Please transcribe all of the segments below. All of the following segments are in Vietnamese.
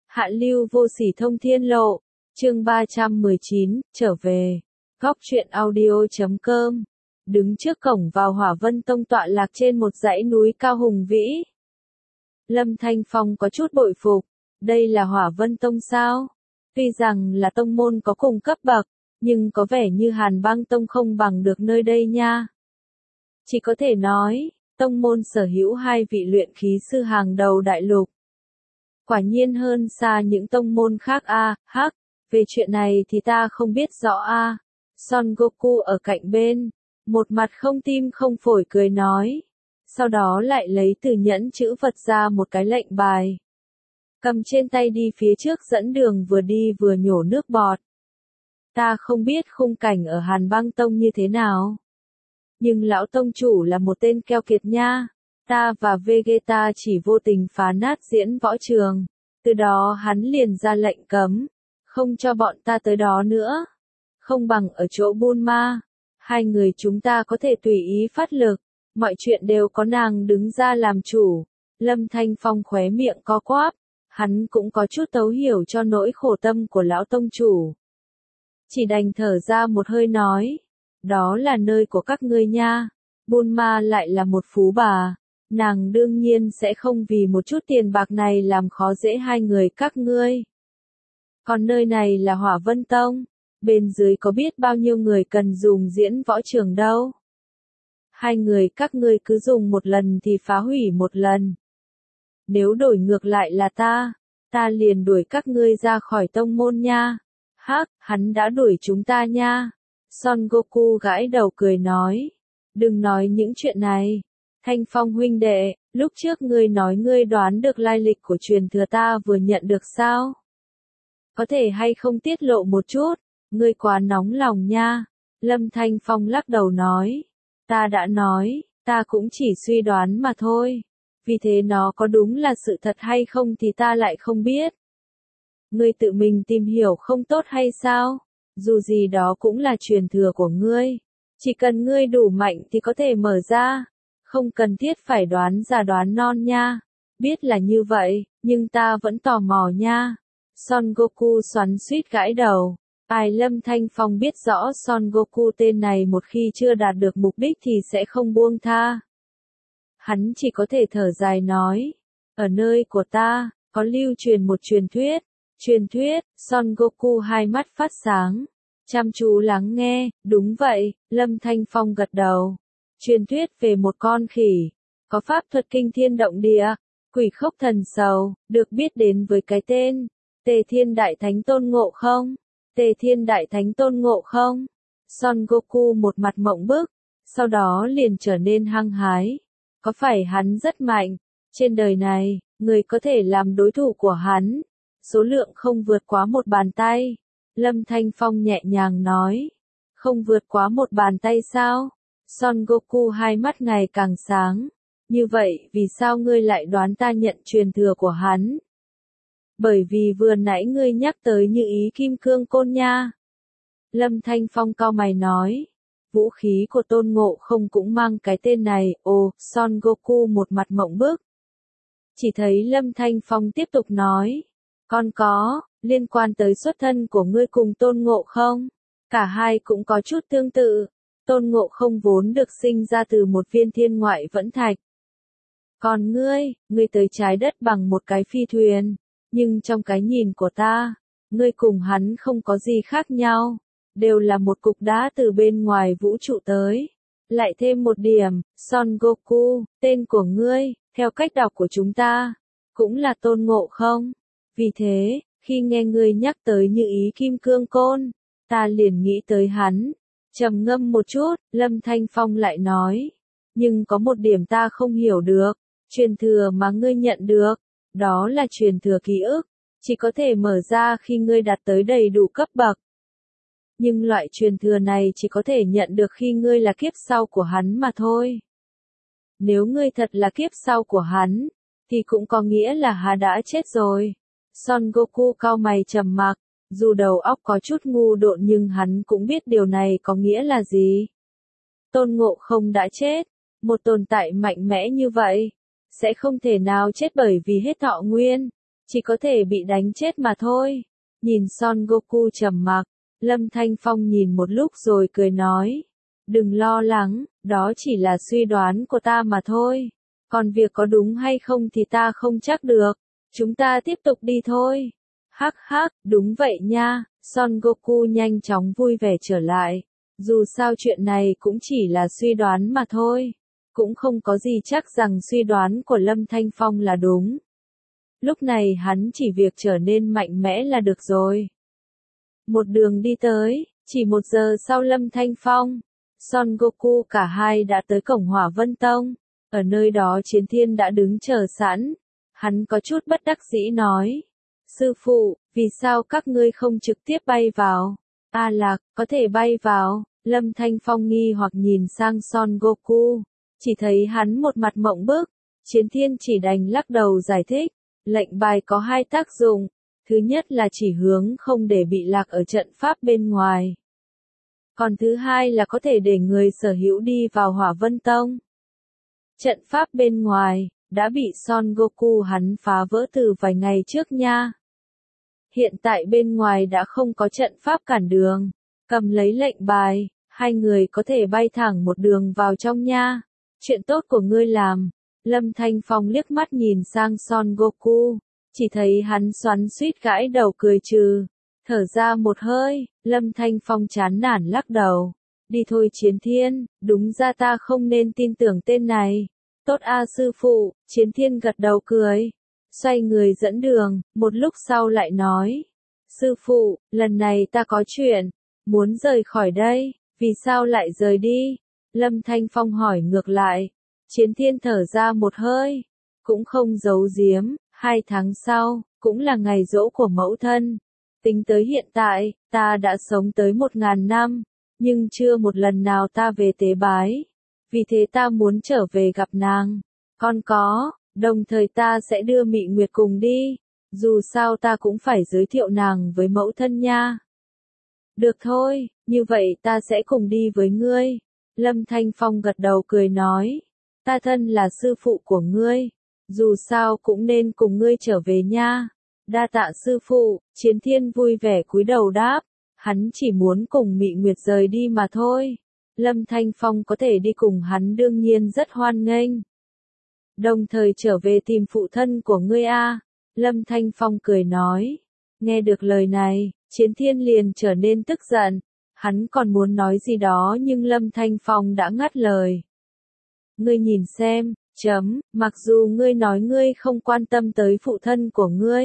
Hạ lưu vô sỉ thông thiên lộ, chương 319, trở về. Góc truyện audio.com. Đứng trước cổng vào Hỏa Vân Tông tọa lạc trên một dãy núi cao hùng vĩ. Lâm Thanh Phong có chút bội phục, đây là Hỏa Vân Tông sao? Tuy rằng là tông môn có cùng cấp bậc, nhưng có vẻ như Hàn Băng Tông không bằng được nơi đây nha. Chỉ có thể nói, tông môn sở hữu hai vị luyện khí sư hàng đầu đại lục. Quả nhiên hơn xa những tông môn khác hắc, về chuyện này thì ta không biết rõ Son Goku ở cạnh bên, một mặt không tim không phổi cười nói. Sau đó lại lấy từ nhẫn chữ vật ra một cái lệnh bài. Cầm trên tay đi phía trước dẫn đường vừa đi vừa nhổ nước bọt. Ta không biết khung cảnh ở Hàn Băng Tông như thế nào. Nhưng lão tông chủ là một tên keo kiệt nha. Ta và Vegeta chỉ vô tình phá nát diễn võ trường. Từ đó hắn liền ra lệnh cấm. Không cho bọn ta tới đó nữa. Không bằng ở chỗ Bulma. Hai người chúng ta có thể tùy ý phát lực. Mọi chuyện đều có nàng đứng ra làm chủ. Lâm Thanh Phong khóe miệng co quắp. Hắn cũng có chút thấu hiểu cho nỗi khổ tâm của lão tông chủ. Chỉ đành thở ra một hơi nói. Đó là nơi của các ngươi nha. Bulma lại là một phú bà. Nàng đương nhiên sẽ không vì một chút tiền bạc này làm khó dễ hai người các ngươi. Còn nơi này là Hỏa Vân Tông. Bên dưới có biết bao nhiêu người cần dùng diễn võ trường đâu. Hai người các ngươi cứ dùng một lần thì phá hủy một lần. Nếu đổi ngược lại là ta liền đuổi các ngươi ra khỏi tông môn nha. Hắc, hắn đã đuổi chúng ta nha. Son Goku gãi đầu cười nói. Đừng nói những chuyện này. Thanh Phong huynh đệ, lúc trước ngươi nói ngươi đoán được lai lịch của truyền thừa ta vừa nhận được sao? Có thể hay không tiết lộ một chút, ngươi quá nóng lòng nha. Lâm Thanh Phong lắc đầu nói. Ta đã nói, ta cũng chỉ suy đoán mà thôi. Vì thế nó có đúng là sự thật hay không thì ta lại không biết. Ngươi tự mình tìm hiểu không tốt hay sao? Dù gì đó cũng là truyền thừa của ngươi. Chỉ cần ngươi đủ mạnh thì có thể mở ra. Không cần thiết phải đoán già đoán non nha. Biết là như vậy, nhưng ta vẫn tò mò nha. Son Goku xoắn xuýt gãi đầu. Lâm Thanh Phong biết rõ Son Goku tên này một khi chưa đạt được mục đích thì sẽ không buông tha. Hắn chỉ có thể thở dài nói. Ở nơi của ta, có lưu truyền một truyền thuyết. Truyền thuyết, Son Goku hai mắt phát sáng. Chăm chú lắng nghe, đúng vậy, Lâm Thanh Phong gật đầu. Truyền thuyết về một con khỉ, có pháp thuật kinh thiên động địa, quỷ khốc thần sầu, được biết đến với cái tên, Tề Thiên Đại Thánh Tôn Ngộ Không? Tề Thiên Đại Thánh Tôn Ngộ Không? Son Goku một mặt mộng bức, sau đó liền trở nên hăng hái. Có phải hắn rất mạnh? Trên đời này, người có thể làm đối thủ của hắn, số lượng không vượt quá một bàn tay. Lâm Thanh Phong nhẹ nhàng nói. Không vượt quá một bàn tay sao? Son Goku hai mắt ngày càng sáng. Như vậy, vì sao ngươi lại đoán ta nhận truyền thừa của hắn? Bởi vì vừa nãy ngươi nhắc tới như ý kim cương côn nha. Lâm Thanh Phong cau mày nói. Vũ khí của Tôn Ngộ Không cũng mang cái tên này. Son Goku một mặt mộng bức. Chỉ thấy Lâm Thanh Phong tiếp tục nói. Còn có, liên quan tới xuất thân của ngươi cùng Tôn Ngộ Không. Cả hai cũng có chút tương tự. Tôn Ngộ Không vốn được sinh ra từ một viên thiên ngoại vẫn thạch. Còn ngươi tới trái đất bằng một cái phi thuyền. Nhưng trong cái nhìn của ta, ngươi cùng hắn không có gì khác nhau. Đều là một cục đá từ bên ngoài vũ trụ tới. Lại thêm một điểm, Son Goku, tên của ngươi, theo cách đọc của chúng ta, cũng là Tôn Ngộ Không. Vì thế, khi nghe ngươi nhắc tới như ý kim cương côn, ta liền nghĩ tới hắn. Trầm ngâm một chút, Lâm Thanh Phong lại nói. Nhưng có một điểm ta không hiểu được. Truyền thừa mà ngươi nhận được, đó là truyền thừa ký ức. Chỉ có thể mở ra khi ngươi đạt tới đầy đủ cấp bậc. Nhưng loại truyền thừa này chỉ có thể nhận được khi ngươi là kiếp sau của hắn mà thôi. Nếu ngươi thật là kiếp sau của hắn, thì cũng có nghĩa là hắn đã chết rồi. Son Goku cau mày trầm mặc. Dù đầu óc có chút ngu độn nhưng hắn cũng biết điều này có nghĩa là gì. Tôn Ngộ Không đã chết. Một tồn tại mạnh mẽ như vậy, sẽ không thể nào chết bởi vì hết thọ nguyên. chỉ có thể bị đánh chết mà thôi. Nhìn Son Goku trầm mặc, Lâm Thanh Phong nhìn một lúc rồi cười nói. Đừng lo lắng, đó chỉ là suy đoán của ta mà thôi. Còn việc có đúng hay không thì ta không chắc được. Chúng ta tiếp tục đi thôi. Hắc hắc, đúng vậy nha. Son Goku nhanh chóng vui vẻ trở lại. Dù sao chuyện này cũng chỉ là suy đoán mà thôi. Cũng không có gì chắc rằng suy đoán của Lâm Thanh Phong là đúng. Lúc này hắn chỉ việc trở nên mạnh mẽ là được rồi. Một đường đi tới, chỉ 1 giờ sau Lâm Thanh Phong, Son Goku cả hai đã tới cổng Hỏa Vân Tông. Ở nơi đó Chiến Thiên đã đứng chờ sẵn. Hắn có chút bất đắc dĩ nói. Sư phụ, vì sao các ngươi không trực tiếp bay vào? A Lạc, có thể bay vào. Lâm Thanh Phong nghi hoặc nhìn sang Son Goku. Chỉ thấy hắn một mặt mộng bức. Chiến Thiên chỉ đành lắc đầu giải thích. Lệnh bài có 2 tác dụng. Thứ nhất là chỉ hướng không để bị lạc ở trận pháp bên ngoài. Còn thứ hai là có thể để người sở hữu đi vào Hỏa Vân Tông. Trận pháp bên ngoài, đã bị Son Goku hắn phá vỡ từ vài ngày trước nha. Hiện tại bên ngoài đã không có trận pháp cản đường. Cầm lấy lệnh bài, hai người có thể bay thẳng một đường vào trong nha. Chuyện tốt của ngươi làm. Lâm Thanh Phong liếc mắt nhìn sang Son Goku. Chỉ thấy hắn xoắn xuýt gãi đầu cười trừ. Thở ra một hơi, Lâm Thanh Phong chán nản lắc đầu. Đi thôi Chiến Thiên, đúng ra ta không nên tin tưởng tên này. Tốt a sư phụ, Chiến Thiên gật đầu cười. Xoay người dẫn đường, một lúc sau lại nói. Sư phụ, lần này ta có chuyện. Muốn rời khỏi đây, vì sao lại rời đi? Lâm Thanh Phong hỏi ngược lại. Chiến Thiên thở ra một hơi. Cũng không giấu giếm, 2 tháng sau, cũng là ngày giỗ của mẫu thân. Tính tới hiện tại, ta đã sống tới 1000 năm, nhưng chưa một lần nào ta về tế bái. Vì thế ta muốn trở về gặp nàng. Còn có, đồng thời ta sẽ đưa Mị Nguyệt cùng đi. Dù sao ta cũng phải giới thiệu nàng với mẫu thân nha. Được thôi, như vậy ta sẽ cùng đi với ngươi. Lâm Thanh Phong gật đầu cười nói. Ta thân là sư phụ của ngươi. Dù sao cũng nên cùng ngươi trở về nha. Đa tạ sư phụ, Chiến Thiên vui vẻ cúi đầu đáp. Hắn chỉ muốn cùng Mị Nguyệt rời đi mà thôi. Lâm Thanh Phong có thể đi cùng hắn đương nhiên rất hoan nghênh. Đồng thời trở về tìm phụ thân của ngươi a. Lâm Thanh Phong cười nói. Nghe được lời này, Chiến Thiên liền trở nên tức giận. Hắn còn muốn nói gì đó nhưng Lâm Thanh Phong đã ngắt lời. Ngươi nhìn xem, mặc dù ngươi nói ngươi không quan tâm tới phụ thân của ngươi.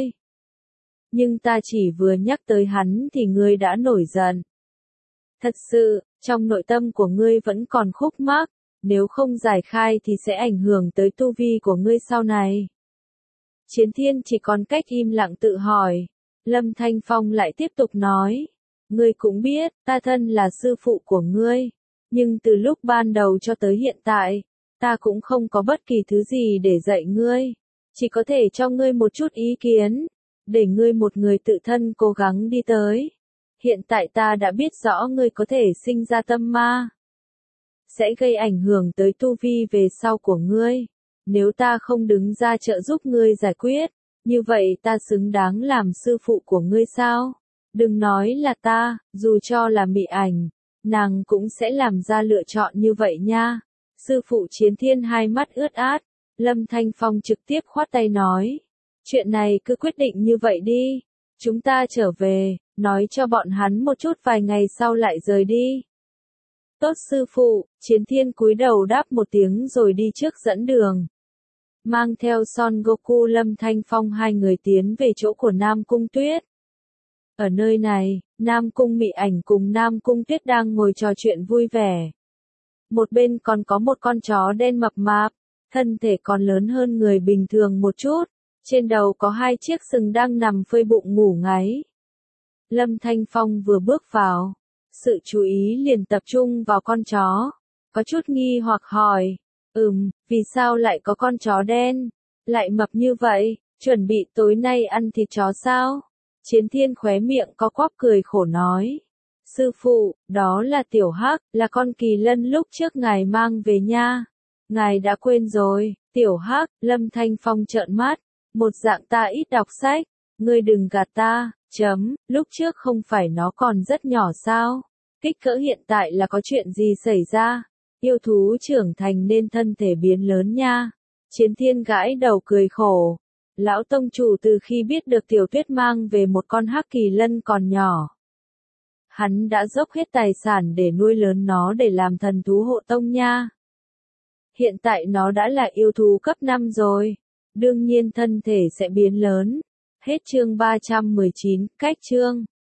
Nhưng ta chỉ vừa nhắc tới hắn thì ngươi đã nổi giận. Thật sự, trong nội tâm của ngươi vẫn còn khúc mắc, nếu không giải khai thì sẽ ảnh hưởng tới tu vi của ngươi sau này. Chiến Thiên chỉ còn cách im lặng tự hỏi. Lâm Thanh Phong lại tiếp tục nói. Ngươi cũng biết, ta thân là sư phụ của ngươi. Nhưng từ lúc ban đầu cho tới hiện tại, ta cũng không có bất kỳ thứ gì để dạy ngươi. Chỉ có thể cho ngươi một chút ý kiến, để ngươi một người tự thân cố gắng đi tới. Hiện tại ta đã biết rõ ngươi có thể sinh ra tâm ma. Sẽ gây ảnh hưởng tới tu vi về sau của ngươi. Nếu ta không đứng ra trợ giúp ngươi giải quyết, như vậy ta xứng đáng làm sư phụ của ngươi sao? Đừng nói là ta, dù cho là Mị Ảnh, nàng cũng sẽ làm ra lựa chọn như vậy nha. Sư phụ Chiến Thiên hai mắt ướt át, Lâm Thanh Phong trực tiếp khoát tay nói. Chuyện này cứ quyết định như vậy đi. Chúng ta trở về, nói cho bọn hắn một chút vài ngày sau lại rời đi. Tốt sư phụ, Chiến Thiên cúi đầu đáp một tiếng rồi đi trước dẫn đường. Mang theo Son Goku Lâm Thanh Phong hai người tiến về chỗ của Nam Cung Tuyết. Ở nơi này, Nam Cung Mị Ảnh cùng Nam Cung Tuyết đang ngồi trò chuyện vui vẻ. Một bên còn có một con chó đen mập mạp, thân thể còn lớn hơn người bình thường một chút, trên đầu có 2 chiếc sừng đang nằm phơi bụng ngủ ngáy. Lâm Thanh Phong vừa bước vào, sự chú ý liền tập trung vào con chó, có chút nghi hoặc hỏi, vì sao lại có con chó đen, lại mập như vậy, chuẩn bị tối nay ăn thịt chó sao? Chiến Thiên khóe miệng có quắp cười khổ nói. Sư phụ, đó là Tiểu Hắc, là con kỳ lân lúc trước ngài mang về nha. Ngài đã quên rồi, Tiểu Hắc, Lâm Thanh Phong trợn mắt, Một dạng ta ít đọc sách, ngươi đừng gạt ta, lúc trước không phải nó còn rất nhỏ sao? Kích cỡ hiện tại là có chuyện gì xảy ra? Yêu thú trưởng thành nên thân thể biến lớn nha. Chiến Thiên gãi đầu cười khổ. Lão tông chủ từ khi biết được Tiểu Tuyết mang về một con hắc kỳ lân còn nhỏ, hắn đã dốc hết tài sản để nuôi lớn nó để làm thần thú hộ tông nha. Hiện tại nó đã là yêu thú cấp 5 rồi, đương nhiên thân thể sẽ biến lớn. Hết chương 319, cách chương.